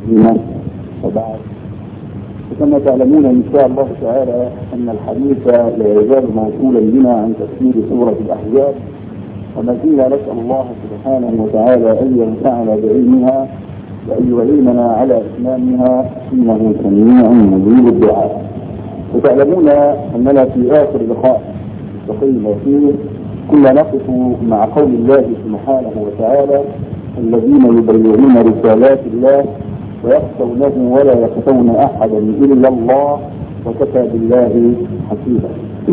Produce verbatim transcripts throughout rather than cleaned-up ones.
الكريمة. وبعد، كما تعلمون إن شاء الله تعالى أن الحديث لا يزال موصولا بنا عن تفسير سورة الأحزاب، وما زلنا نسأل الله سبحانه وتعالى أن ينفعنا بعلمها وأن يعيننا على إتمامها إنه سميع مجيب الدعاء. وتعلمون أننا في آخر لقاء التقينا فيه كنا نقف مع قول الله سبحانه وتعالى: الذين يبلغون رسالات الله ويخشونه ولا يخشون أحدا إلا الله وكفى بالله حسيبا.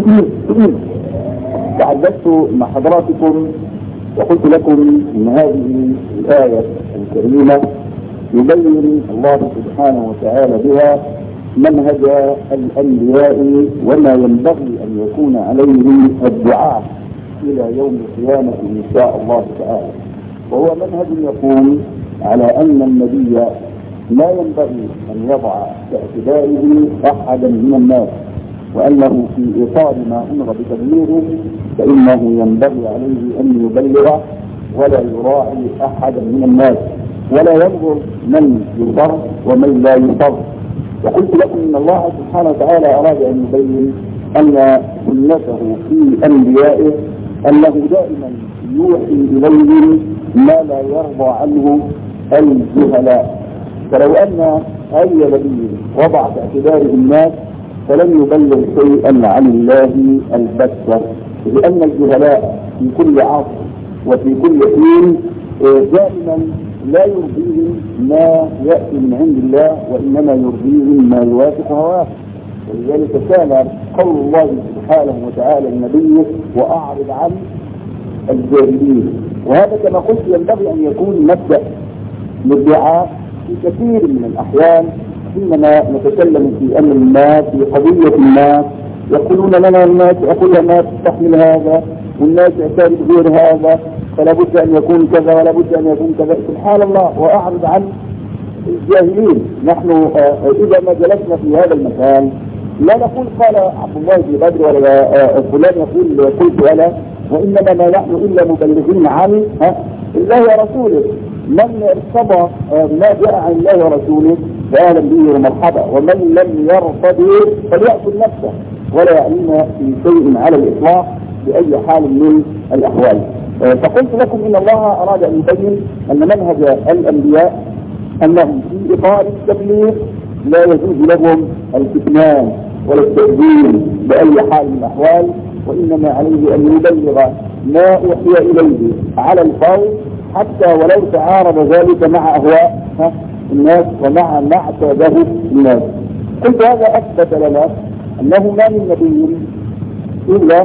تحدثت مع حضراتكم وقلت لكم ان هذه الآية الكريمة يبين الله سبحانه وتعالى بها منهج الأنبياء وما ينبغي أن يكون عليه الدعاء إلى يوم القيامة إن شاء الله تعالى، وهو منهج يقول على أن النبي لا ينبغي أن يضع باعتباره أحدا من الناس، وأنه في إطار ما أمر بتبليغه فإنه ينبغي عليه أن يبلغ ولا يراعي أحدا من الناس، ولا ينظر من يضر ومن لا يضر. وقلت لكم إن الله سبحانه وتعالى أراد أن يبين أن سنته في أنبيائه أنه دائما يوحي إليهم ما لا يرضى عنه الجهلاء. فلو أن أي نبي وضع في اعتباره الناس فلن يبلغ شيئا عن الله البتة، لأن الجهلاء في كل عصر وفي كل حين دائما لا يرضيهم ما يأتي من عند الله، وإنما يرضيهم ما يوافق هواه. ولذلك كان قول الله سبحانه وتعالى لنبيه: وأعرض عن الجاهلين. وهذا كما قلت ينبغي أن يكون مبدأ للدعاء في كثير من الأحيان حينما نتكلم في أمر ما، في قضية ما، يقولون لنا الناس أقول ما تستحمل هذا، والناس يعترض غير هذا، فلا بد أن يكون كذا ولا بد أن يكون كذا. سبحان الله، وأعرض عن الجاهلين. نحن إذا ما جلسنا في هذا المكان لا نقول قال عبد الله بن بدر ولا فلان يقول قلت ولا، وإنما ما نحن إلا مبلغين عن الله ورسوله. من ارتضى ما جاء عن الله ورسوله فأهلا به ومرحبا، ومن لم يرتضي فليأكل نفسه ولا يعلم في شيء على الإطلاق بأي حال من الأحوال. فقلت لكم إن الله أراد أن يبين أن منهج الأنبياء أنهم في إطار التبليغ لا يجوز لهم الكتمان ولا التأذين بأي حال من الأحوال، وإنما عليه أن يبلغ ما أوحي إليه على الفور، حتى ولو تعارض ذلك مع أهواء الناس ومع ما اعتاده الناس. قلت هذا أثبت لنا أنه ما من نبي إلا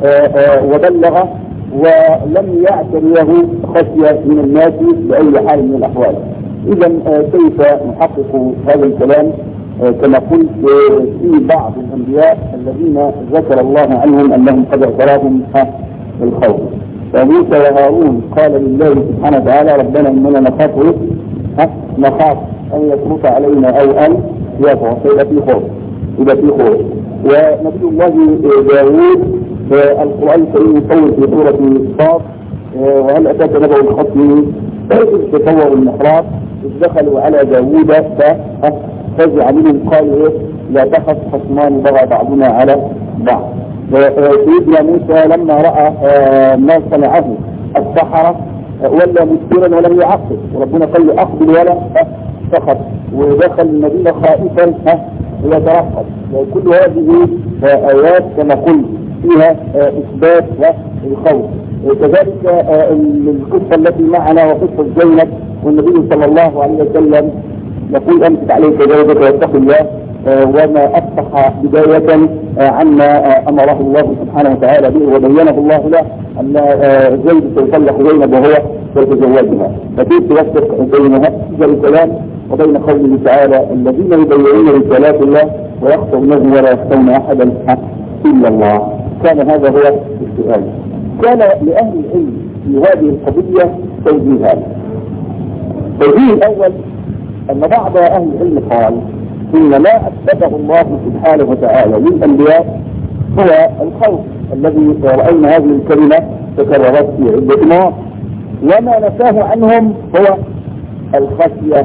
وبلغ ولم يعتريه خشية من الناس بأي حال من الأحوال. إذا كيف نحقق هذا الكلام؟ كما قلت في بعض الأنبياء الذين ذكر الله عنهم أنهم قد اعتراهم الخوف. فموسى وهارون قال لله سبحانه وتعالى: ربنا إننا نخاف نخاف أن يفرط علينا أو أن يطغى، فإذا في خوف إذا في خوف. ونبي الله داوود القرآن الكريم يصور في سورة صاد: وهل أتاك نبأ الخصم إذ تطوروا المحراب إذ دخلوا على داوود ففزع منهم قالوا: لا تخف خصمان بغى بعضنا على بعض. سيدنا موسى لما رأى ما صنعه السحرة ولا مدبرا ولم يعقب، وربنا قال له: أقبل ولا سخط، ودخل المدينة خائفا ويترقب. كل هذه آيات كما قلت فيها إثبات الخوف. وكذلك القصة التي معنا وقصة زينب، والنبي صلى الله عليه وسلم يقول: أمسك عليك زوجك واتق الله، وما أفتح بداية عما أمره الله سبحانه وتعالى به وبينه الله له أن زيد سيطلق زينب وهو سيتزوجها. فكيف توفق بين هذا الكلام وبين قوله تعالى: الذين يبلغون رسالات الله ويخشونه ولا يخشون أحدا إلا الله. كان هذا هو السؤال. كان لأهل العلم في هذه القضية توجيهان. التوجيه الأول أن بعض أهل العلم قال: إن ما أثبته الله سبحانه وتعالى للأنبياء هو الخوف الذي رأينا هذه الكلمة تكررت في عدة مواضع، وما نفاه عنهم هو الخشية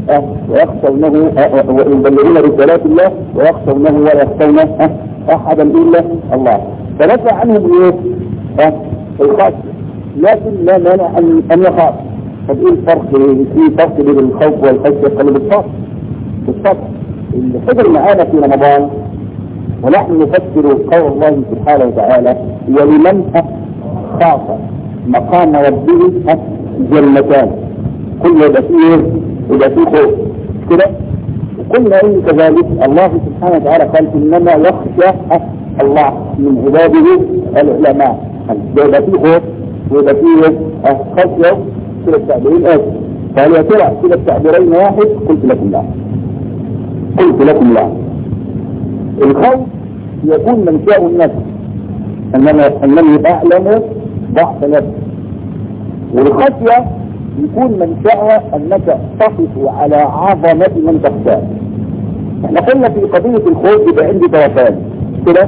أه ويخشونه أه ويبلغون رسالات الله ويخشونه ولا يخشون أه أحدا إلا الله. فنفع عنهم إيه؟ أه الخشية، لكن لا مانع أن أن يخاف. طب إيه الفرق؟ في فرق بين الخوف والخشية؟ قالوا بالصبر. بالصبر اللي حضر معانا في رمضان ونحن نفسر قول الله سبحانه وتعالى ولمن خاف مقام ربه جنتان، كل يبقى فيه يبقى فيه خوف كده. وقلنا ان كذلك الله سبحانه وتعالى قال انما يخشى الله من عباده العلماء، يبقى فيه خوف ويبقى فيه خشيه كده. التعبيرين ايه؟ قال يا ترى كده التعبيرين واحد؟ قلت لكم لا، قلت لكم لا. الخوف يكون منشأ النفس، انما انني اعلم ضعف نفسي. والخشيه يكون منشأها انك تصف على عظمه من تخشاه. احنا قلنا في قضيه الخوف يبقى عندي طرفان كده،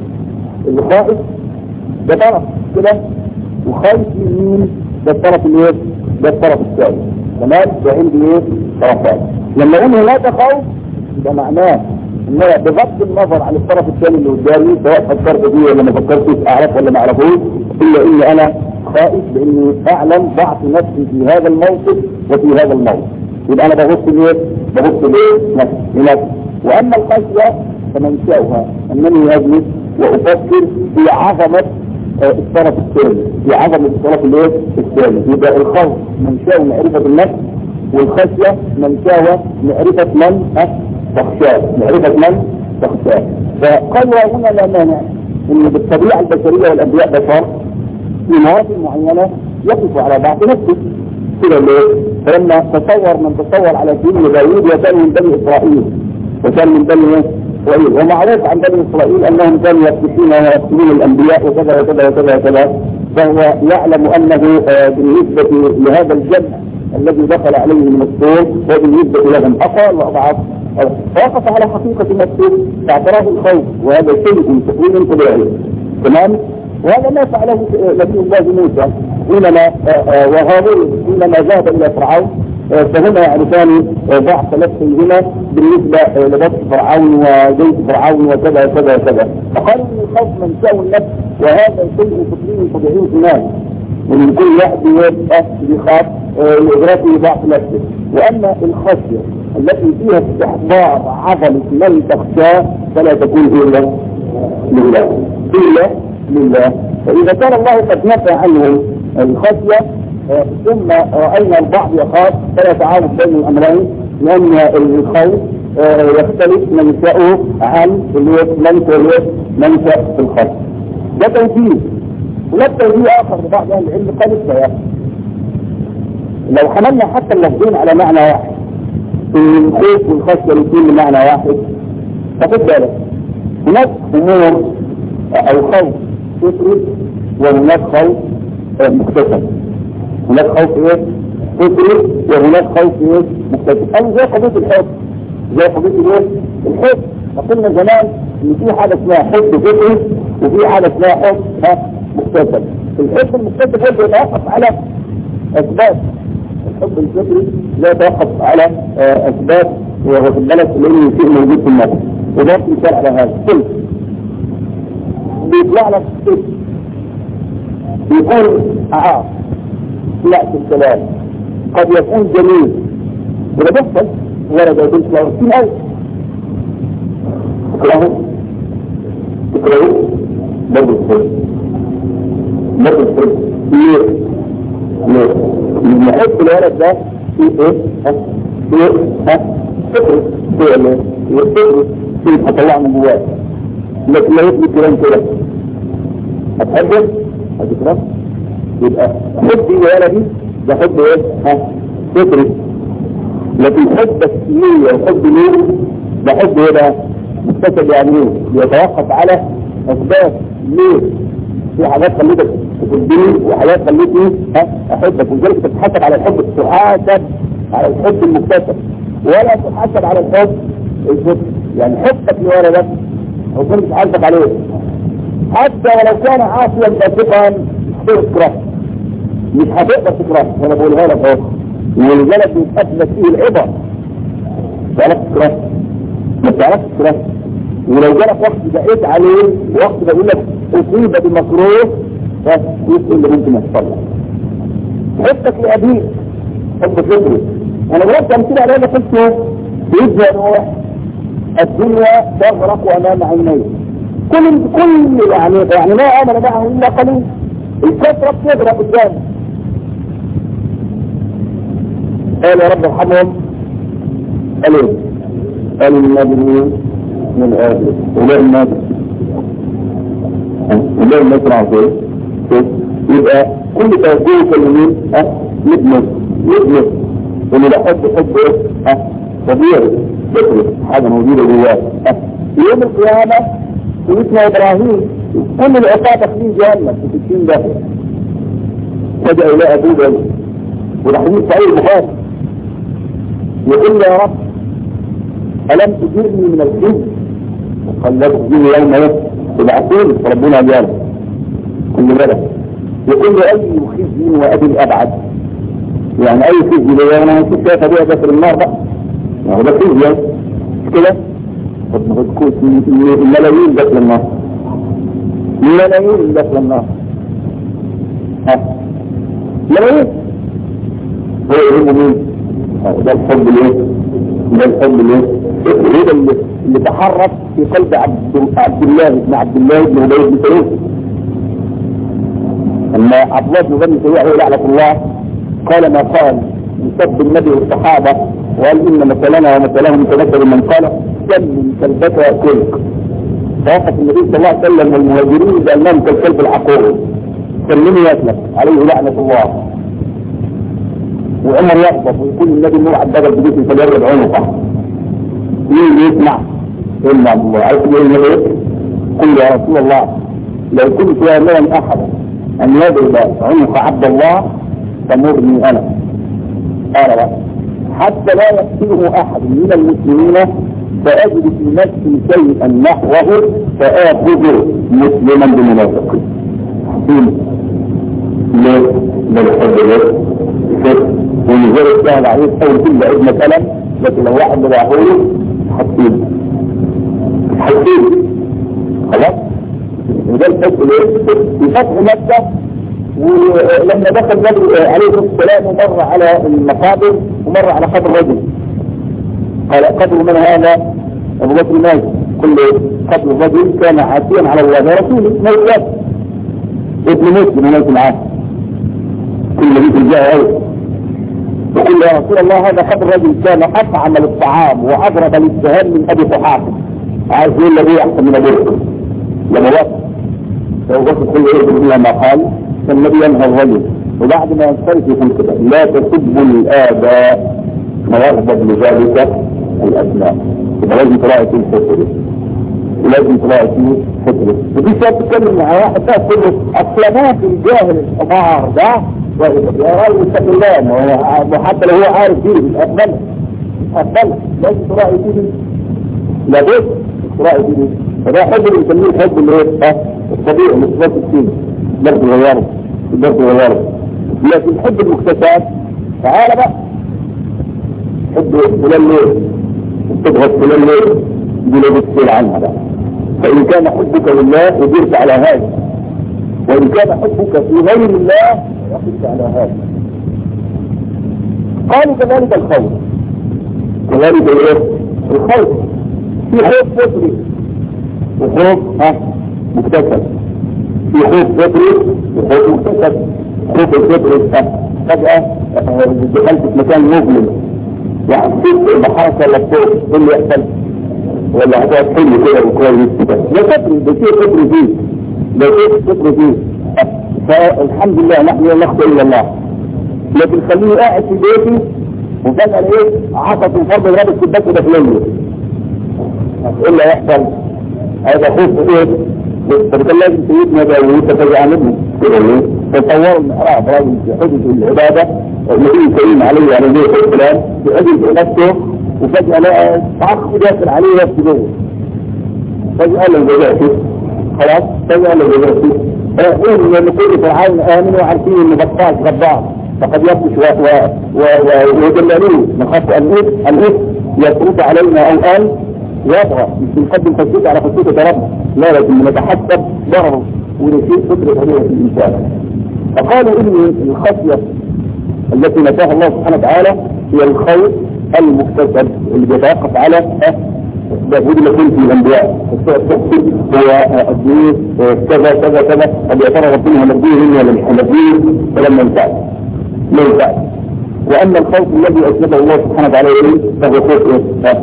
الخائف ده طرف كده، وخايف من مين؟ ده الطرف الايه؟ ده الطرف الثاني. تمام؟ ده عندي ايه؟ طرفان. لما اقول هناك خوف يبقى معناه ان بغض النظر عن الطرف الثاني اللي قدامي سواء فكرت فيه ولا ما فكرتش، اعرف ولا ما اعرفوش، الا اني انا خائف لاني اعلم ضعف نفسي في هذا الموقف وفي هذا الموقف. يبقى انا ببص ليه؟ ببص ليه؟ نفسي. واما الخشيه فمنشأها انني اجلس وافكر في عظمه الطرف الثاني، في عظمه الطرف الايه؟ الثاني. يبقى الخوف منشأه معرفه النفس، والخشيه منشأها معرفه من تخشاه، معرفه من تخشاه. فقالوا هنا لا مانع ان بالطبيعه البشريه والانبياء بشر في مواطن معينه يقف على ضعف نفسه كده. ليه؟ فلما تصور من تصور على سيدنا داوود وكان من بني اسرائيل، وكان من بني اسرائيل، ومعروف عن بني اسرائيل انهم كانوا يقتلون ويقتلون الانبياء وكذا وكذا وكذا وكذا، فهو يعلم انه بالنسبه لهذا الجمع الذي دخل عليه من الطول وبالنسبه لهم اقل واضعف، فوقف على حقيقه نفسه فاعتراه الخوف، وهذا شيء تقريبا طبيعي. تمام؟ وهذا ما فعله نبي الله موسى حينما وهارون حينما ذهب الى فرعون، فهما يعرفان ضعف نفسهما بالنسبه لبطش فرعون وجيش فرعون وكذا وكذا وكذا، فقالوا ان الخوف منشأ النفس، وهذا شيء فطري طبيعي في الناس، ومن كل واحد يخاف لإدراكه ضعف نفسه. واما الخشيه التي فيها استحضار عظمه من تخشاه فلا تكون الا لله، الا لله. فاذا كان الله قد نفى عنهم الخشيه ثم راينا البعض يخاف فلا تعارض بين الامرين، لان الخوف يختلف منشأه عن منشأ الخوف. ده توجيه. ولا توجيه اخر لبعض اهل العلم قال السياق لو حملنا حتى اللفظين على معنى واحد، الخوف والخشيه الاثنين بمعنى واحد، فخد بالك هناك امور او خوف فطري وهناك خوف مكتسب. هناك خوف ايه؟ فطري وهناك خوف ايه؟ مكتسب. او زي قضيه الحب، زي قضيه ايه؟ الحب. فقلنا زمان ان في حاجه اسمها حب فطري وفي حاجه اسمها حب مكتسب. الحب المكتسب هو يتوقف على اسباب، الحب الفطري لا يتوقف على اسباب واخد بالك لان شيء موجود في النفس. وده مثال على هذا. كل بيطلع لك كده بيكون عاق لا في الكلام، قد يكون جميل وده بيحصل ولا ده يكون سلاح كتير قوي. تكرهه تكرهه برضه الفرق برضه الفرق ليه؟ ليه؟ لما يحب الولد ده في ايه؟ ها؟ في ايه؟ ها؟ فكره في ايه؟ يفكره في هطلعه من جواه، لكن لا يثبت كلام كده هتحبه؟ هتكره؟ يبقى حب الولد ده حب ايه؟ ها؟ فكري. لكن حب السنية وحب ليه ده حب ايه بقى؟ مكتسب. يعني ايه؟ بيتوقف على اسباب. ليه؟ في حاجات خليتك تحبني وحاجات خليتني احبك، ولذلك تتحسب على الحب، تحاسب على الحب المكتسب ولا تحاسب على الحب الفطري. يعني حبك لولدك او كنت تحاسب عليه حتى ولو كان عاصيا فاسقا تكره، مش هتقدر تكره. وانا بقولها لك اهو، ولذلك بيتأثبت فيه العبر تعرفش تكره، ما تعرفش تكره. ولو جالك وقت دقيت عليه وقت بقول لك اصيب بمكروه بس يقول اللي ممكن يحصل لك. حبك لابيك حب فكري. انا ضربت امثله على هذا قلت بيبدا نوح الدنيا تغرق امام عينيه. كل كل يعني يعني ما امن معه الا قليل. الكثره بتغرق قدامه. قال يا رب ارحمهم. قال ايه؟ قال النبي من آخر ولا الناس ولا الناس رعطيه. يبقى كل توجيه كلمين اه يبنس يبنس واللي لا حب حب ايه اه طبيعي فكري حاجة موجودة جواه اه يوم القيامة اسمه ابراهيم كل العقابة في جهنم في ستين داخل فجأة الى ابوه ده والحديث صحيح البخاري يقول يا رب ألم تجرني من الخزي؟ قال لا تجرني يوم ايه تبعثوني فربنا جاله كل بلد يقول له اي خزي وابي الابعد يعني اي خزي ده انا هشوف كيف ابيها داخل النار بقى يعني ده خزي مش كده؟ طب ما تكون ملايين داخل النار ملايين داخل النار ها ملايين هو يهمه مين؟ ده الحب ليه؟ ده الحب ليه؟ هذا اللي, اللي تحرك في قلب عبد, عبد الله بن عبد الله بن ابي بن سلول اما عبد الله بن ابي سلول عليه لعنه الله قال ما قال يسب النبي والصحابه وقال ان مثلنا ومثلهم كمثل من قال سم كلبك ياكلك فوقف النبي صلى الله عليه وسلم والمهاجرين بانهم كالكلب العقور سلمني ياكلك عليه لعنه الله وعمر يغضب ويقول النبي النور عدد بجسم فليرد عنقه مين يسمع إلا الله عايز يقول له ايه قل يا رسول الله لو كنت يامرا احدا ان يضرب عنق عبد الله فمرني انا قال حتى لا يقتله احد من المسلمين فاجد في نفسي شيئا نحوه فاخذ مسلما بمنافق ليه؟ بالحب ليه؟ ولذلك سهل عليه تحول كل ابن كلام لكن لو واحد بضعهوله حسين حسين خلاص وده الحب ليه؟ في فتح مكة ولما دخل النبي عليه السلام ومر على المقابر ومر على قبر رجل قال قبر من هذا ابو بكر ماجد كل قبر الرجل كان عاتيا على الله ورسوله موجود ابن مسلم ماشي معاه كل بيت الجاه ايه يقول يا رسول الله هذا قبر رجل كان اطعم للطعام واضرب للسهام من ابي قحافه عايز يقول له ايه احسن من ابوه لما وقف لو وقف كل ايه بالله ما قال فالنبي ينهى الرجل وبعد ما ينصرف يقول كده لا تسبوا الاباء ويغضب لذلك الابناء يبقى لازم تراعي فيه الفكر ولازم تراعي فيه فكره ودي شاب تتكلم مع واحد ده تقول له اصل في الجاهل الحمار ده يا راجل اتق الله وحتى لو هو عارف فيه افضل افضل لازم تراعي فيه لابد تراعي فيه فده حب اللي بنسميه الحب اللي هو الطبيعي مصفات السين برضه غيره برضه غيره لكن الحب المكتسب تعالى بقى حب فلان ليه تضغط فلان ليه دي لو بتسير عنها بقى فإن كان حبك لله أجرت على هذا وإن كان حبك في غير الله أجرت على هذا قالوا كذلك الخوف كذلك ايه الخوف في خوف فطري وخوف ها مكتسب في خوف فطري وخوف مكتسب خوف الفطري فجأة دخلت في مكان مظلم يعني حسيت بحركة ولا بصوت ايه اللي يحصل ولا هتقعد حلو كده وكويس كده ده فطري ده شيء فطري فيه ده شيء فطري فيه فالحمد لله نحن لا نخشى الا الله لكن خليني قاعد في بيتي وفجأة ايه عصت الفرد الرابط في البيت داخلية ايه اللي هيحصل؟ هذا خوف ايه؟ فكان لازم سيدنا ده وانت تجي عن ابنه كده ايه؟ فتصوروا المحراب راجل في حدث العبادة النبي الكريم عليه عليه السلام في أجل نفسه وفجأة لقى عقب داخل عليه نفسه جوه فجأة له جزاته خلاص فجأة له جزاته ايه لان كل فرعون امنوا وعارفين ان بطاش غدار فقد يبطش ويدللوه نخاف ان ايه ان ايه يفرض علينا او ان يبغى، مش بنقدم خشيته على خشيته ربنا، لا، لكن نتحسب ضرره ونشيل فطره هذه في الانسان. فقالوا ان الخشيه التي نفاها الله سبحانه وتعالى هي الخوف المكتسب اللي بيتوقف على داود يكون في الانبياء، هو الدين كذا كذا كذا، قد يا ترى ربنا هنبيه ولا مش هنبيه، فلما ينفع لا ينفع. واما الخوف الذي اثبته الله سبحانه وتعالى فهو خوف ايه؟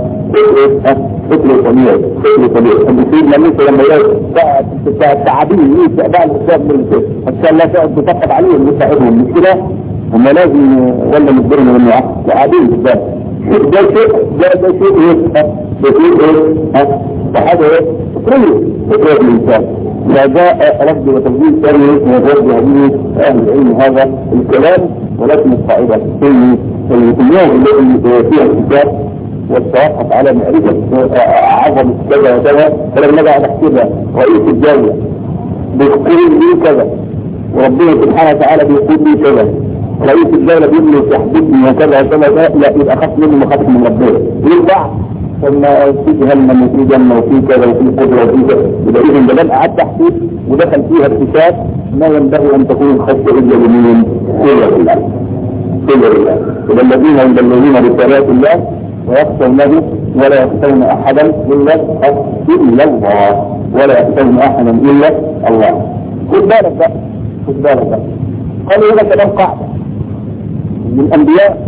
فكر طبيعي، فكر طبيعي. سيدنا موسى لما يلاقي التعابين يستقبل الاسباب من الكتاب، عشان لا تقعد تفقد عليهم يساعدهم، مش كده؟ هم لازم ولا مجبرين من العقل تعابين بالذات. ده شيء ده ده شيء ايه؟ ده شيء ايه؟ فهذا ايه؟ فكريه فكريه الانسان. فجاء ربي وتوجيه ثاني وجد هذه اهل العلم هذا الكلام، ولكن القاعده في اليوم الذي فيها الكتاب والتوقف على معرفه عظمه كذا وكذا، فلما نجي نحسبها رئيس الدوله بيقول لي كذا وربنا سبحانه وتعالى بيقول لي كذا، رئيس الدولة بيقول له تحدثني وكذا وكذا، لا يبقى خاف منه وخاف من ربنا يرجع، ثم في جهنم وفي جنة وفي كذا وفي قدرة وفي كذا. يبقى إذا ده بدأ قعد تحديث ودخل فيها اكتشاف ما ينبغي أن تكون الخشية إلا لمين؟ إلا لله. إلا لله. إذا الذين يبلغون رسالات الله ويخشونه ولا يخشون أحدا إلا إلا الله، ولا يخشون أحدا إلا الله. خد بالك بقى، خد بالك بقى. قالوا هنا كلام قاعدة من الأنبياء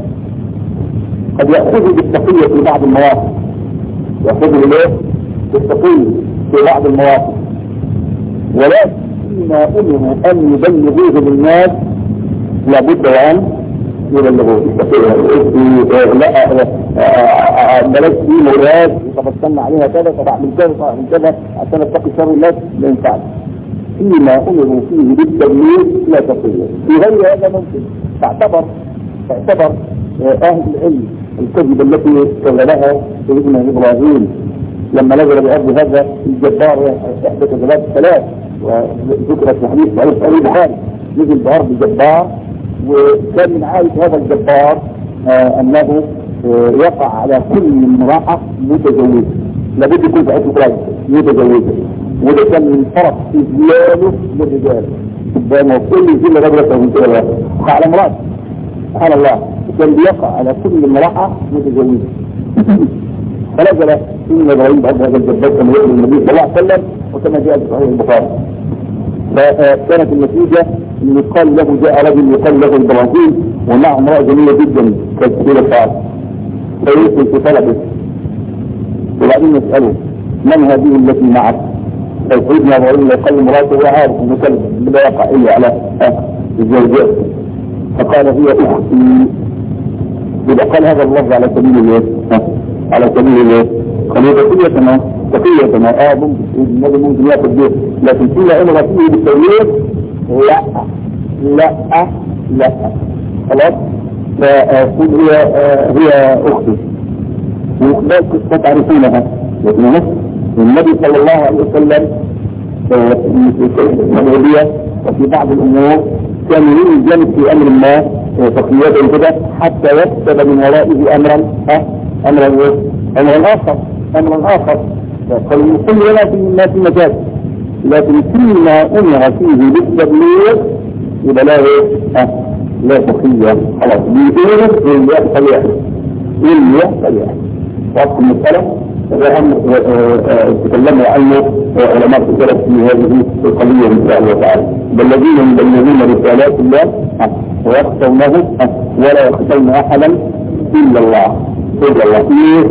قد يأخذوا بالتقية في بعض المواقف، يأخذوا بالإيه؟ بالتقية في بعض المواقف، ولكن فيما أمروا أن يبلغوه للناس لابد أن يبلغوه بالتقية. لا بلاش في مراد وتبصلنا عليها كذا فبعمل كذا فبعمل كذا عشان اتقي شر الناس، لا ينفعش. فيما أمروا فيه بالتبليغ لا تقية. في غير هذا ممكن تعتبر تعتبر أهل العلم الكذب التي كذبها سيدنا إبراهيم لما نزل بأرض هذا الجبار إحدى كذبات الثلاث، وذكرت في حديث صحيح صحيح البخاري، نزل بأرض جبار وكان من عادة هذا الجبار آه أنه آه يقع على كل امرأة متزوجة، لابد يكون في عدة رجل متزوجة، وده كان من فرق في زياده للرجال، بأنه كل زي رجلة من كده على امرأة سبحان الله، كان بيقع على كل امرأة متزوجة. فنزل إن إبراهيم بعد هذا الجبار كما يقول النبي صلى الله عليه وسلم وكما جاء في صحيح البخاري. فكانت النتيجة أن يقال له جاء رجل يقال له إبراهيم ومعه امرأة جميلة جدا كثيرة الشعر، فيسأل في طلبه وبعدين يسأله من هذه التي معك؟ فسيدنا إبراهيم يقال امرأته وعارف أنه كلب لا يقع إلا على الزوجات، فقال هي أختي. إذا قال هذا اللفظ على سبيل الله على سبيل الله قال هي تقية ما تقية ما آه ممكن ممكن يأخذ به، لكن فيما أمر فيه بالتغيير لا لا لا خلاص. فأقول هي هي أختي وإخبار قصة تعرفونها، لكن النبي صلى الله عليه وسلم في وفي بعض الأمور كان يريد الجانب في أمر ما تقييدا كده حتى يكتب من ورائه أمرا أمرا أمرا آخر أمرا آخر قال كل لنا في الناس مجال، لكن فيما أمر فيه بالتبليغ يبقى لا لا تقية خلاص بيقول اللي يحصل يحصل اللي يحصل يحصل. وقت المسألة تكلموا عنه علماء السلف في هذه القضية إن شاء الله تعالى، بالذين يبلغون رسالات الله ويخشونه ولا يخشون أحدا إلا الله إلا الله.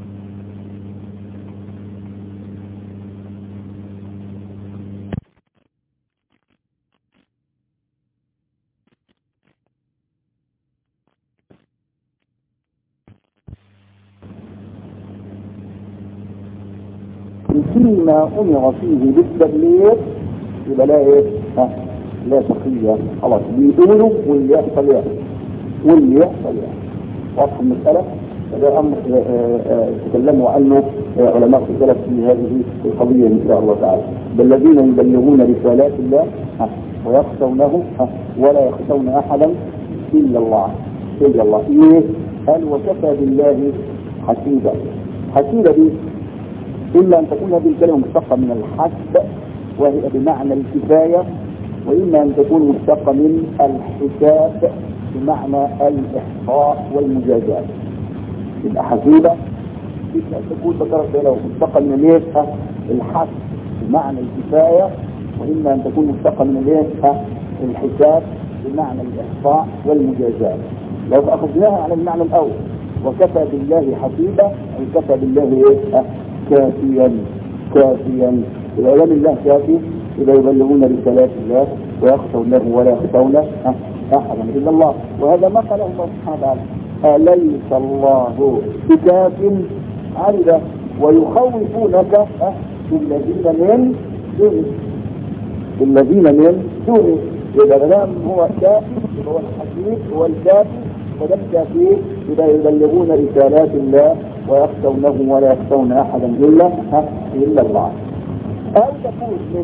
فيما أمر فيه بالتبليغ يبقى لا إيه؟ لا تقية خلاص بيقولوا واللي يحصل يحصل واللي يحصل يحصل. واضح المسألة؟ هذا أمر تكلموا عنه علماء السلف في هذه القضية إن شاء الله تعالى، بالذين يبلغون رسالات الله ويخشونه ولا يخشون أحدا إلا الله إلا الله. إيه؟ قال وكفى بالله حسيبة. حسيبة دي إما أن تكون هذه الكلمة مشتقة من الحسب وهي بمعنى الكفاية، وإما أن تكون مشتقة من الحساب بمعنى الإحصاء والمجازات. يبقى حسيبة تكون ذكرت له مشتقة من الايه؟ الحسب بمعنى الكفاية، وإما أن تكون مشتقة من الايه؟ الحساب بمعنى الإحصاء والمجازات. لو أخذناها على المعنى الأول وكفى بالله حسيبا أي كفى بالله ايه؟ كافيا كافيا. إذا لم الله كافي إذا يبلغون رسالات الله ويخشون له ولا يخشون أحدا إلا الله. وهذا ما قاله الله سبحانه وتعالى: أليس الله بكاف عبده ويخوفونك بالذين من دونه بالذين من دونه. إذا لم هو كافي هو الحكيم هو الكافي، فلم كافيه إذا يبلغون رسالات الله ويخشونه ولا يخشون أحدا إلا إلا الله. أو تكون من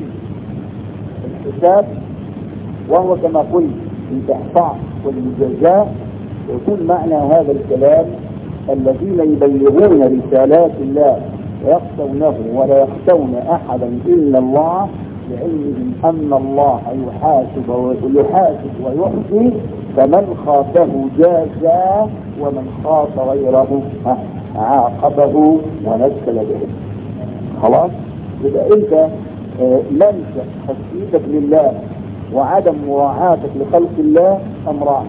الحساب وهو كما قلت الإحصاء والمجازاة، ويكون معنى هذا الكلام الذين يبلغون رسالات الله ويخشونه ولا يخشون أحدا إلا الله، لعلمهم أن الله يحاسب ويحاسب ويحصي، فمن خافه جازاه ومن خاف غيره عاقبه ونزل به. خلاص؟ إذا أنت لمسة خشيتك لله وعدم مراعاتك لخلق الله أمران.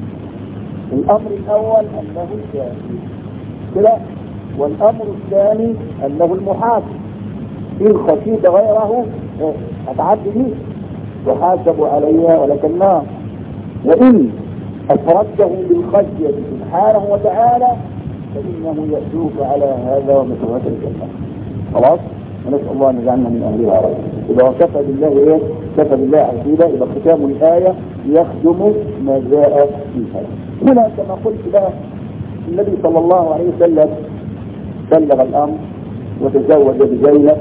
الأمر الأول أنه الكافي كلا، والأمر الثاني أنه المحاسب. إن خشيت غيره أتعدي به وحاسب عليها ولك النار، وإن أفردته بالخشية سبحانه وتعالى فإنه يأتوك على هذا ومثوبة الجنة. خلاص؟ ونسأل الله أن يجعلنا من أهلها رجل. إذا كفى بالله إيه؟ كفى بالله عزيزا. إذا ختام الآية يخدم ما جاء فيها. هنا كما قلت بقى النبي صلى الله عليه وسلم بلغ الأمر وتزوج بزينب،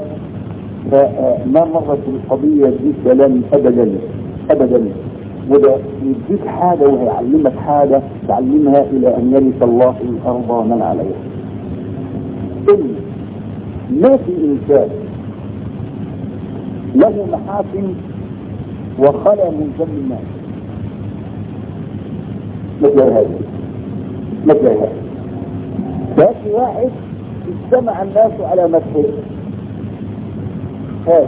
فما مرت القضية دي كلام أبدا أبدا. وده يديك حاجة وهيعلمك حاجة تعلمها إلى أن يرث الله الأرض ومن عليها. إن ما في إنسان له محاسن وخلى من ذم الناس مثل هذا مثل هذا. ففي واحد اجتمع الناس على مدحه هذا،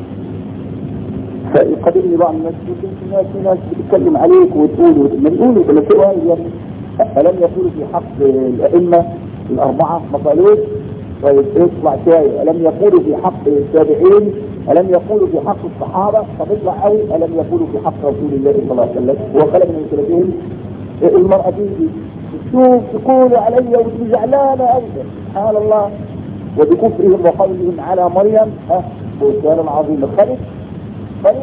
فقدمني بعض الناس في ناس في ناس بتتكلم عليك وتقول ما يقولوا ولا شيء. ألم يقولوا في حق الأئمة الأربعة ما قالوش؟ طيب اطلع شاي. ألم يقولوا في حق التابعين؟ ألم يقولوا في حق الصحابة؟ طب اطلع قوي. ألم يقولوا في حق رسول الله صلى الله عليه وسلم؟ هو خلق من الثلاثين. المرأة دي تشوف تقول علي وتقول زعلانة أيضا سبحان الله، وبكفرهم وقولهم على مريم ها بهتان عظيم. خلق خلق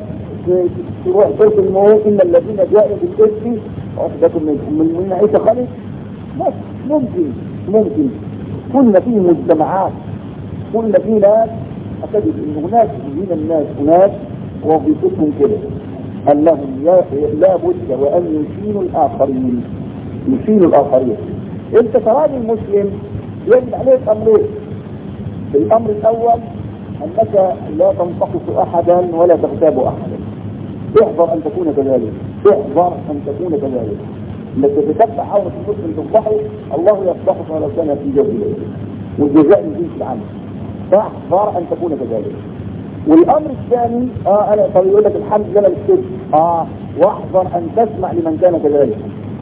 تروح صوت الموت إن الذين جاءوا بالإثم عقدة منكم من عيسى خلق. ممكن ممكن كنا في مجتمعات كنا في ناس أتجد أن هناك من الناس هناك وظيفتهم كده أنهم لا بد وأن يشينوا الآخرين يشينوا الآخرين. أنت كراجل مسلم يجب عليك أمرين. الأمر الأول أنك لا تنتقص أحدا ولا تغتاب أحدا. احذر أن تكون كذلك، احذر أن تكون كذلك. انك تتبع عورة المسلم تفضحه الله يفضحه ولو كان في جبهه، والجزاء من جنس العمل. فاحذر ان تكون كذلك. والامر الثاني اه انا طب يقول لك الحمد لله للسجن اه واحذر ان تسمع لمن كان كذلك.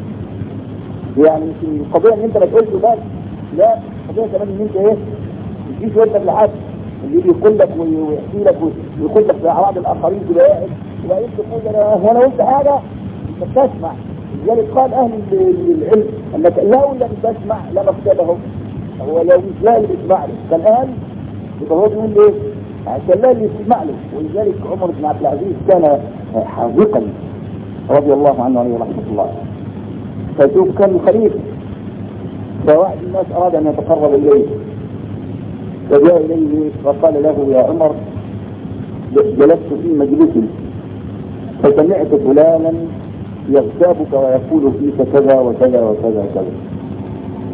يعني القضيه ان انت ما تقولش بس، لا القضيه كمان ان انت ايه تجيش ودك لحد اللي يقول لك ويحكي لك ويقول لك في اعراض الاخرين كده قاعد وبعدين تقول انا هو انا قلت حاجه انت بتسمع. لذلك قال اهل العلم انك لو لم تسمع لما اكتبه. هو لو مش لاقي اللي بيسمع له كان قال يبقى هو بيقول ايه عشان لا اللي يسمع له. ولذلك عمر بن عبد العزيز كان حاذقا رضي الله عنه عليه رحمه الله. فشوف كان خليفه، فواحد الناس اراد ان يتقرب اليه فجاء اليه وقال له يا عمر جلست في مجلس فسمعت فلانا يغتابك ويقول فيك كذا وكذا وكذا وكذا.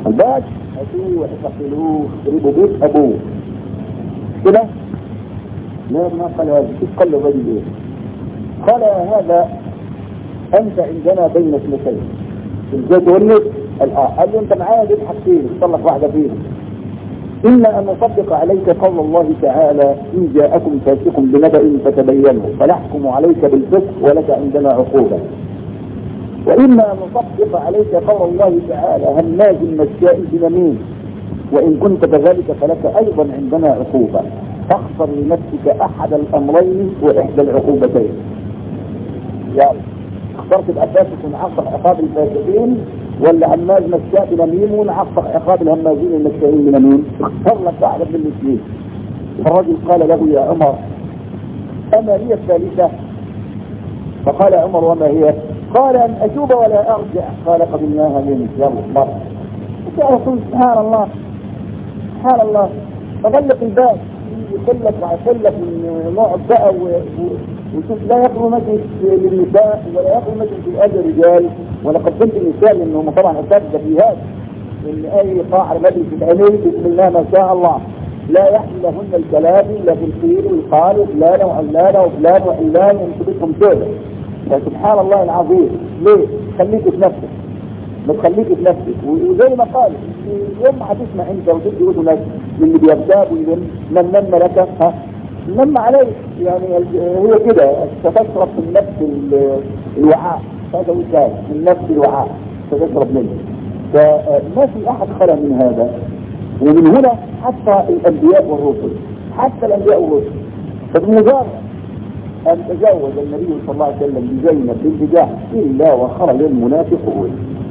الباش أتوه وتقتلوه يضربوا بيت أبوه كده. لا ما قال هذا. كيف قال له الرجل إيه؟ قال هذا أنت عندنا بين اثنتين. ازاي تقول لي؟ قال له أنت معايا دي حاجتين تصلح واحدة فيهم. إما أن نصدق عليك قول الله تعالى إن جاءكم فاسق بنبأ فتبينوا فنحكم عليك بالفسق ولك عندنا عقوبة، وإما أن نصدق عليك قول الله تعالى هماز مشاء بنميم وإن كنت كذلك فلك أيضا عندنا عقوبة، فاختر لنفسك أحد الأمرين وإحدى العقوبتين. يعني اخترت الأساس ونعصر عقاب الفاسقين ولا هماز مشاء بنميم ونعصر عقاب الهمازين المشاءين بنميم؟ اختار لك واحدة من الاثنين. الرجل قال له يا عمر أما هي الثالثة؟ فقال عمر وما هي؟ قال أن أتوب ولا أرجع. قال قبلناها منك يلا مرة. يقول سبحان الله سبحان الله. فغلق الباب يقول لك ويقول لك نقعد بقى وشوف لا يقروا مجلس للنساء ولا يقروا مجلس للأجل الرجال. ولا قدمت المثال انه طبعا اساتذه في هذا ان اي قاعه مجلس العلم بسم الله ما شاء الله لا يحمل لهن الكلام الا في القيل والقال وفلان وعلان وفلان وعلان ومسبتهم سودة. فسبحان الله العظيم. ليه؟ خليك في نفسك ما تخليك في نفسك. وزي ما قال يوم ما هتسمع انت وتدي وجه ناس من اللي بيغتاب ومن من نم لك ها نم عليك. يعني هي كده ستشرب من نفس الوعاء. هذا وكان من نفس الوعاء ستشرب منه. فما في احد خلى من هذا. ومن هنا حتى الانبياء والرسل حتى الانبياء والرسل فبمجرد ان تزوج النبي صلى الله عليه وسلم بزينب بنت جحش الا وخرج المنافقون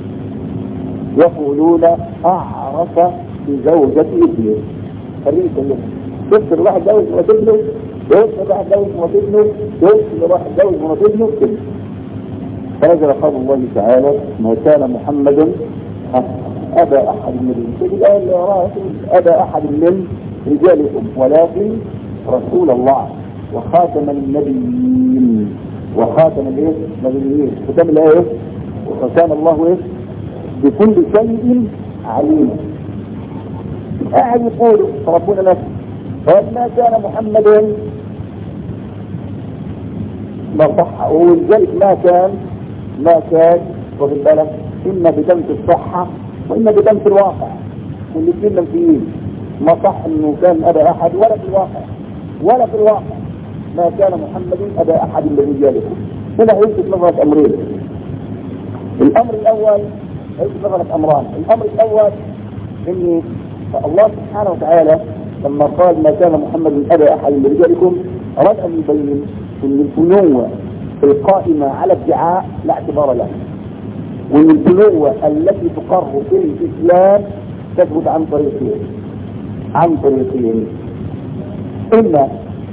يقولون اعرف بزوجة ابنه. خليني اكلمك. شفت الواحد جوز مرات ابنه، شفت الواحد جوز مرات ابنه، شفت الواحد جوز مرات ابنه كده. فنزل قول الله تعالى ما كان محمد أبا أحد من الرجال اللي وراه أبا أحد من رجالكم ولكن رسول الله وخاتم النبيين وخاتم الايه؟ النبيين. ختم الايه؟ وكان الله ايه؟ بكل شيء عليما. قاعد يقول ربنا نفسه وما كان محمد ما صح. ولذلك ما كان ما كان واخد بالك اما بدمت الصحه واما بدمت الواقع والاثنين منفيين. ما صح انه كان ابا احد ولا في الواقع ولا في الواقع ما كان محمد ابا احد من رجالكم. هنا يلفت نظرك امرين. الامر الاول يلفت نظرك امران. الامر الاول ان الله سبحانه وتعالى لما قال ما كان محمد ابا احد من رجالكم اراد ان يبين ان البنوه القائمه على ادعاء لا اعتبار لها، وان البنوه التي تقر في الاسلام تثبت عن طريقين عن طريقين اما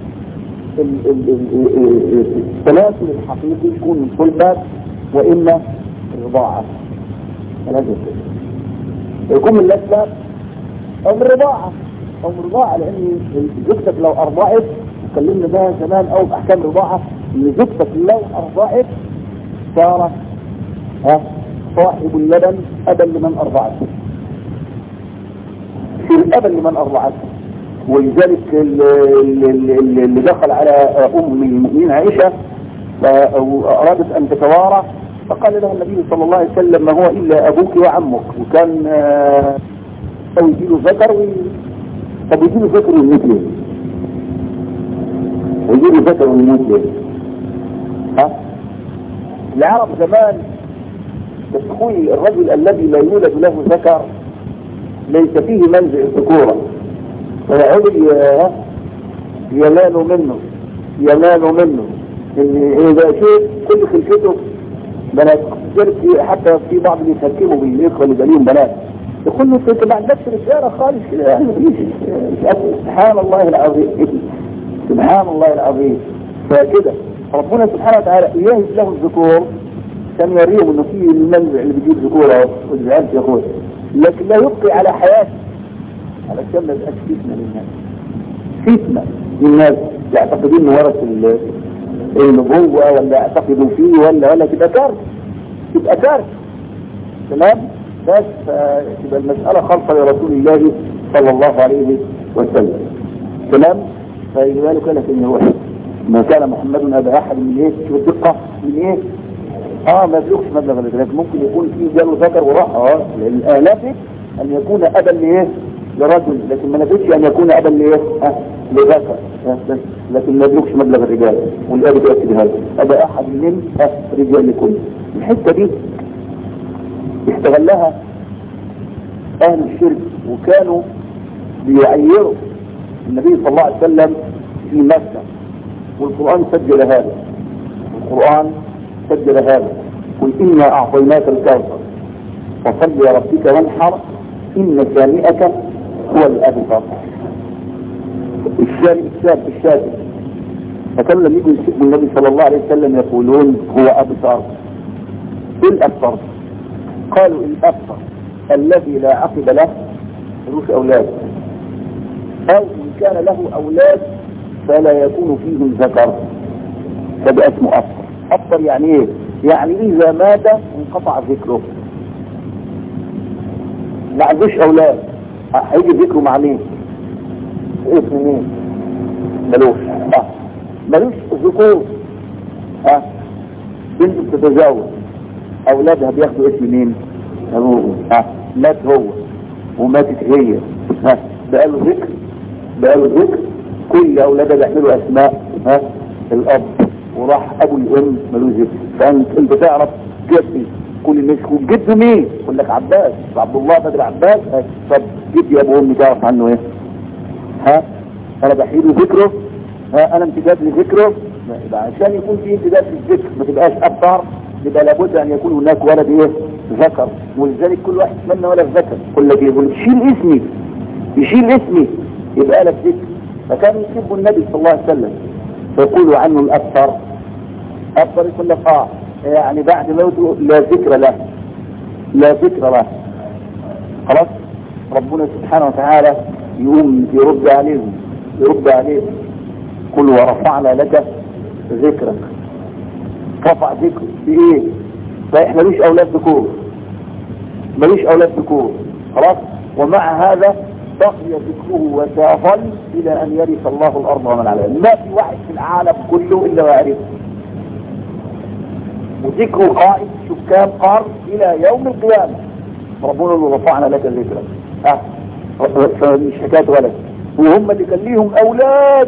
التناسل الحقيقي يكون صلبا واما الرضاعه. ثلاثه يكون من الاسباب او من الرضاعه او من الرضاعه لان زوجتك لو ارضعت اتكلمنا بها زمان او باحكام الرضاعه ان زوجتك لو ارضعت صار ها صاحب اللبن ابا لمن ارضعته في الابا لمن ارضعته. ولذلك اللي دخل على ام المؤمنين عائشه وارادت ان تتوارى فقال لها النبي صلى الله عليه وسلم ما هو الا ابوك وعمك. وكان يجيله ذكر طب يجيله ذكر ويموت ويجيله ذكر ويموت. ها العرب زمان بس اخوي الرجل الذي لا يولد له ذكر ليس فيه منزع الذكوره فيعود ينال منه ينال منه ان اذا شيء كل خلقته بنات. حتى في بعض اللي يتهكموا بالاخوه اللي ليهم بنات يقول له انت ما عندكش رساله خالص كده يعني سبحان الله العظيم سبحان الله العظيم. فكده ربنا سبحانه وتعالى يهز له الذكور كان يريهم انه فيه المنزع اللي بيجيب ذكوره وزعلت يا اخوي لكن لا يبقي على حياته علشان ما يبقاش فتنه للناس. فتنه للناس يعتقدون انه ورث النبوه ولا يعتقدوا فيه ولا ولا تبقى كارثه تبقى كارثه. تمام. بس تبقى المسألة خالصة لرسول الله صلى الله عليه وسلم. تمام؟ فلذلك قال لك ان هو ما كان محمد ابا احد من ايه؟ شوف الدقة من ايه؟ اه ما بلغش مبلغ الادراك، ممكن يكون في جاله ذكر وراح اه الآلات ان يكون ابا لايه؟ لرجل، لكن ما نفيش ان يكون ابا لايه؟ اه لذكر، بس لكن ما بلغش مبلغ الرجال، والآية بتأكد هذا ابا احد من اه رجالكم. الحتة دي استغلها اهل الشرك وكانوا بيعيروا النبي صلى الله عليه وسلم في مكة، والقرآن سجل هذا. القرآن سجل هذا: قل إنا أعطيناك الكوثر فصل لربك وانحر إن شانئك هو الأبتر. الشارع الشاب الشاب فكانوا لما يجوا يسبوا النبي صلى الله عليه وسلم يقولون هو أبتر. إيه الأبتر؟ قالوا الأبتر الذي لا عقب له ملوش أولاد، أو إن كان له أولاد فلا يكون فيهم ذكر، فبقى اسمه أبتر. أبتر يعني إيه؟ يعني إذا مات انقطع ذكره، ما عندوش أولاد، هيجي ذكره مع مين؟ اسم مين؟ ملوش أه ملوش ذكور. أه بنت بتتزوج أولادها بياخدوا اسم مين؟ أبوه. أه مات هو وماتت هي، ها بقى له ذكر، بقى له ذكر. كل أولادها بيحملوا أسماء ها الأب، وراح أبو الأم ملوش ذكر. فأنت تعرف جدي، كل الناس يقول جده مين؟ يقول لك عباس، عبد الله بدر عباس. طب جدي أبو أمي تعرف عنه إيه؟ ها أنا بحيله ذكره، ها أنا امتداد لذكره. يبقى عشان يكون في امتداد للذكر ما تبقاش أبطر، يبقى لابد أن يكون هناك ولد إيه؟ ذكر. ولذلك كل واحد يتمنى ولد ذكر، كل لك يقول شيل اسمي، يشيل اسمي يبقى لك ذكر. فكانوا يسبوا النبي صلى الله عليه وسلم فيقولوا عنه الأبطر. أبطر يقول لك آه يعني بعد موته لا ذكر له، لا ذكر له. خلاص ربنا سبحانه وتعالى يقوم يرد عليهم، يرد عليهم قل ورفعنا لك ذكرك. رفع ذكر في ايه؟ فاحنا ملوش اولاد ذكور، ملوش اولاد ذكور. خلاص ومع هذا بقي ذكره وسيظل الى ان يرث الله الارض ومن عليها. ما في واحد في العالم كله الا ويعرفه، وذكره قائم شوف كام قرن الى يوم القيامه. ربنا اللي رفعنا لك ذكرك. اه فمش حكايه ولد، وهم اللي كان ليهم اولاد.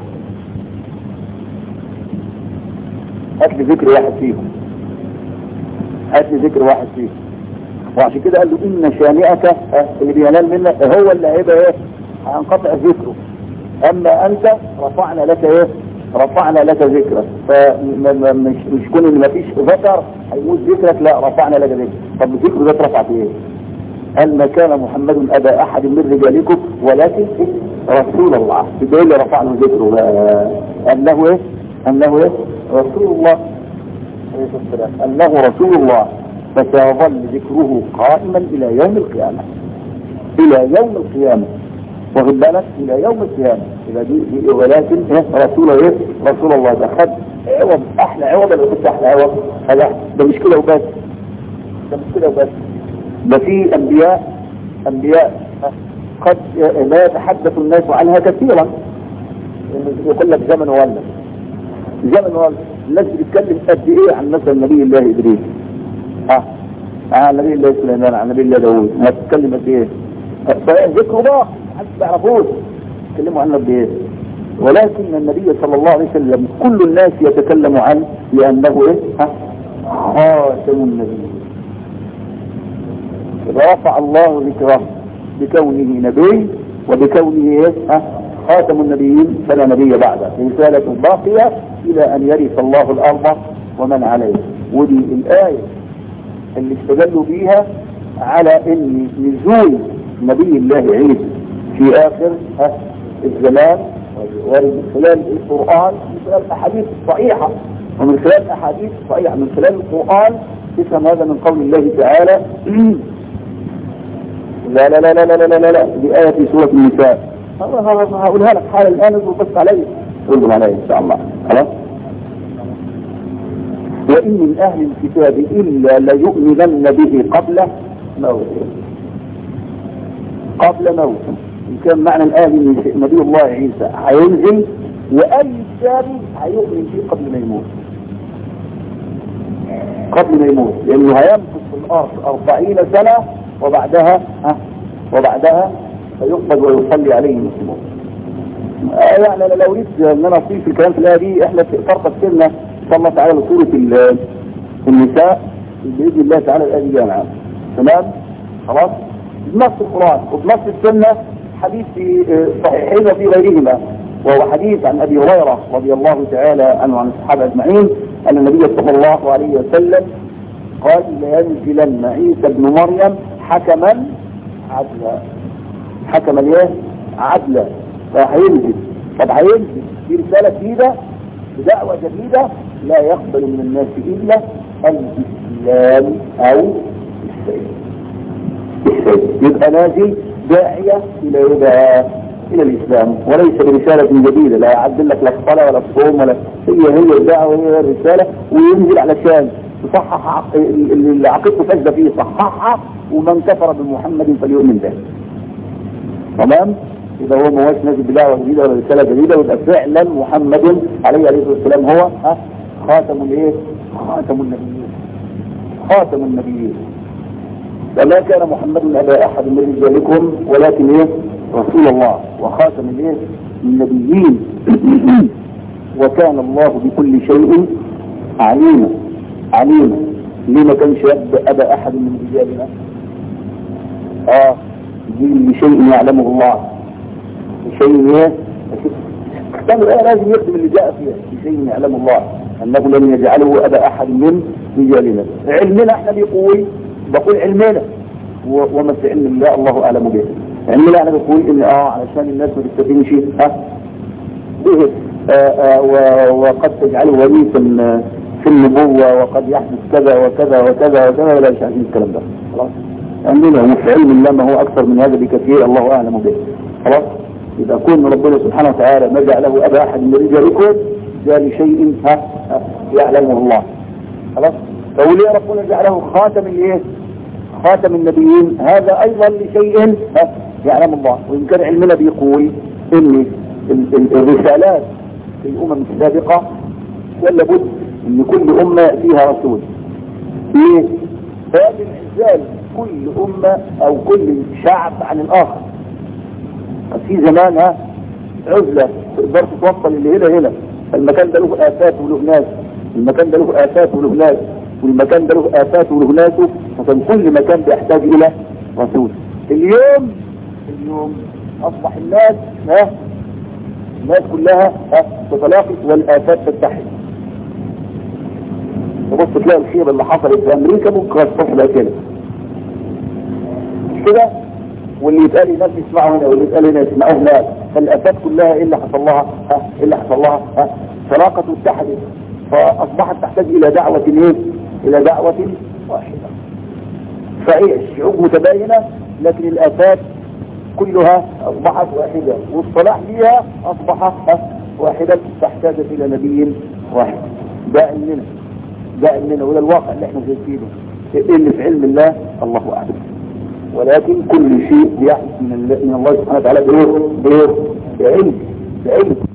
هات لي ذكر واحد فيهم، هات لي ذكر واحد فيهم. وعشان كده قال له ان شانئك اللي بينال منك هو اللي هيبقى ايه؟ هينقطع ذكره. اما انت رفعنا لك ايه؟ رفعنا لك ذكرك. فمش مش كون ان مفيش ذكر هيموت ذكرك، لا رفعنا لك ذكرك. طب ذكره ده اترفع في ايه؟ قال ما كان محمد ابا احد من رجالكم ولكن رسول الله. يبقى اللي رفع له ذكره انه ايه؟ انه ايه؟ رسول الله. انه رسول الله فسيظل ذكره قائما الى يوم القيامه، الى يوم القيامه. واخد بالك؟ الى يوم القيامه. يبقى دي ولكن ايه؟ رسول ايه؟ رسول الله. ده خد عوض، احلى عوض اللي كنت احلى عوض. هذا ده مش كده وبس، ده مش كده وبس. ده في انبياء انبياء قد لا يتحدث الناس عنها كثيرا. يقول لك زمن ولا زمن ولا الناس بتتكلم قد ايه عن مثلا نبي الله ادريس، اه عن نبي الله سليمان، عن نبي الله داوود. هتتكلم قد ايه؟ فذكروا بقى محدش بيعرفوش يتكلموا عنه قد ايه. ولكن النبي صلى الله عليه وسلم كل الناس يتكلم عنه لانه ايه؟ ها خاتم النبي. رفع الله ذكره بكونه نبي وبكونه ايه؟ خاتم النبيين فلا نبي بعده. رسالة باقية الى ان يرث الله الارض ومن عليها. ودي الايه اللي استدلوا بيها على ان نزول نبي الله عيسى في اخر الزمان ومن خلال القرآن، من خلال الاحاديث الصحيحة، ومن خلال الاحاديث الصحيحة من خلال القرآن تفهم هذا من قول الله تعالى لا لا لا لا لا لا لا لا دي آية في سورة النساء. هقولها لك حالا الآن، اصبر بس علي، اصبر علي إن شاء الله. خلاص. وإن من أهل الكتاب إلا ليؤمنن به قبل موته. قبل موته. كان معنى الآية ان نبي الله عيسى هينزل واي كتاب هيؤمن فيه قبل ما يموت، قبل ما يموت، لانه هيمكث في الارض أربعين سنة وبعدها ها وبعدها فيقبض ويصلي عليه المسلمون. آه يعني انا لو اريد ان انا اطيل في الكلام في الايه دي، احنا في فرق تفسيرنا ان شاء الله تعالى لسوره النساء باذن الله تعالى الايه دي جامعه. تمام؟ خلاص؟ بنص القران وبنص السنه، حديث في صحيحين وفي غيرهما، وهو حديث عن ابي هريره رضي الله تعالى عنه وعن الصحابه اجمعين ان النبي صلى الله عليه وسلم قال: لينزلن عيسى ابن مريم حكما عدلا. حكما ايه؟ عدلا. فهينزل. طب هينزل في رساله جديده بدعوه جديده لا يقبل من الناس الا الاسلام او السيد. يبقى نازل داعيه الى يبقى الى الاسلام وليس برساله جديده، لا يعدل لك لا الصلاه ولا الصوم ولا هي هي الدعوه وهي الرساله، وينزل علشان يصحح اللي عقيدته فاسده فيه صححها، ومن كفر بمحمد فليؤمن به. تمام؟ إذا هو ما هوش نازل بدعوة جديدة ولا رسالة جديدة، ويبقى فعلا محمد عليه عليه الصلاة والسلام هو ها خاتم الايه؟ خاتم النبيين. خاتم النبيين. وما كان محمد أبا أحد من رجالكم ولكن ايه؟ رسول الله وخاتم الايه؟ النبيين. وكان الله بكل شيء عليما. عليما. ليه ما كانش أبا أحد من رجالنا؟ اه بشيء يعلمه الله. بشيء ايه؟ كان الآية لازم يخدم اللي جاء فيها. بشيء يعلمه الله أنه لم يجعله أبا أحد من رجالنا. علمنا احنا بيقول بقول علمنا وما في علم الله الله أعلم به. علمنا احنا بيقول ان اه علشان الناس ما تستفينش ها به وقد تجعله وريثا في النبوة وقد يحدث كذا وكذا وكذا وكذا، ولا مش عايزين الكلام ده. خلاص؟ علمنا وفي علم الله ما هو أكثر من هذا بكثير الله أعلم به. خلاص؟ إذا كن ربنا سبحانه وتعالى ما جعله أبا أحد من رجالكم جاء لشيء ها يعلمه الله. خلاص؟ فولي ربنا جعله خاتم الايه؟ خاتم النبيين، هذا أيضا لشيء ها يعلم الله. وإن كان علمنا بيقول إن الرسالات في الأمم السابقة ولا بد إن كل أمة فيها رسول. ليه؟ هذا الإنزال كل أمة أو كل شعب عن الآخر. في زمانها عزلة تقدر توصل اللي هنا هنا، المكان ده له آفات وله ناس، المكان ده له آفات وله ناس، والمكان ده له آفات وله ناسه، فكان كل مكان بيحتاج إلى رسول. اليوم اليوم أصبح الناس ها الناس كلها ها تتلاقي والآفات تتحد. تبص تلاقي الخيبة اللي حصلت في أمريكا ممكن تصبح كده مش كده، واللي يتقال الناس يسمعوا هنا واللي يتقال هنا يسمعوه هناك، فالآفات كلها إيه اللي حصل لها؟ ها إيه اللي حصل لها؟ ها تلاقت واتحدت، فأصبحت تحتاج إلى دعوة إيه؟ إلى دعوة واحدة. صحيح الشعوب متباينة لكن الآفات كلها أصبحت واحدة، والصلاح فيها أصبح واحدة تحتاج إلى نبي واحد. ده علمنا ده علمنا وده الواقع اللي احنا شايفينه. اللي في علم الله الله أعلم، ولكن كل شيء بيحدث من الله سبحانه وتعالى بإيه؟ بعلم بعلم